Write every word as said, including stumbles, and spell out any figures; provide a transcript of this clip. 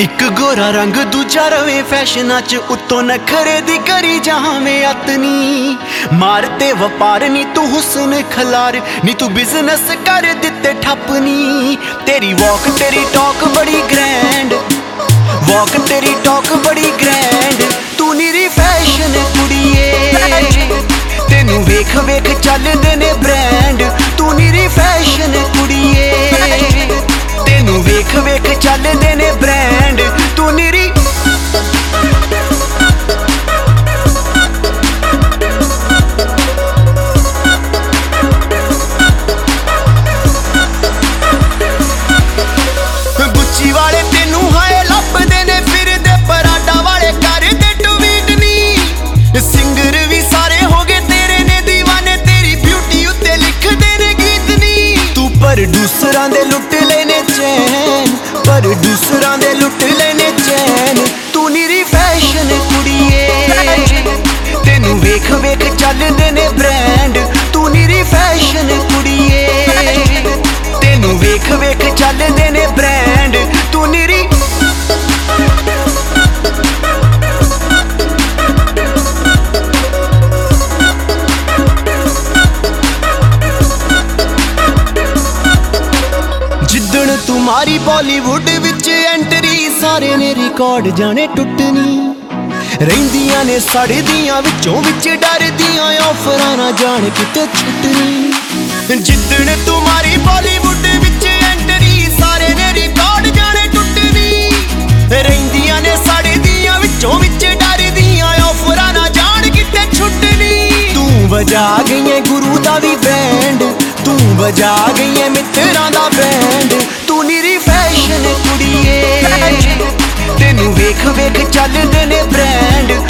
एक गोरा रंग दूजा रवे फैशना च उत्तों नखरे दी करी जावें अतनी मारते वपार नी तू हुस्न खलार नी तू बिजनेस कर दिते ठप्पनी। तेरी वॉक तेरी टॉक बड़ी ग्रैंड वॉक तेरी टॉक बड़ी ग्रैंड तू निरी फैशन कुड़िए तेनू वेख वेख चलदे ने ब्रांड तू निरी फैशन कुड़िए तेनू वेख वेख चलदे ने ब्रांड तू निरी गुच्ची वाले तेनू हाए लभदे ने फिरदे पराडा वाले करदे ट्वीट नी सिंगर भी सारे हो गए तेरे ने दीवाने तेरी ब्यूटी उत्ते लिखदे ने गीत नी। तू पर दूसरां दे लुट लेने चैन पर दूसरां दे लुट लेने चैन तू निरी फैशन कुड़िए तेनू वेख वेख चलदे ने ब्रांड तू निरी फैशन कुड़िए तेनू वेख वेख चलदे ने ब्रांड तू निरी जिदण तुम्हारी बॉलीवुड विच एंट्री सारे ने रिकॉर्ड जाने टुटनी रहिंदियां ने सड़दियां विचों विच डरदियां ऑफरां ना जान किते छुटनी। जिदण तुम्हारी बॉलीवुड विच एंट्री सारे ने रिकॉर्ड जाने टुटनी रहिंदियां ने सड़दियां विचों विच डरदियां ऑफरां ना जान किते छुटनी। तू वजा गई है गुरु दा भी बैंड तू वजा गई है मित्रां दा बैंड तू निरी फैशन कुड़िए तेनू वेख वेख चलदे ने ब्रांड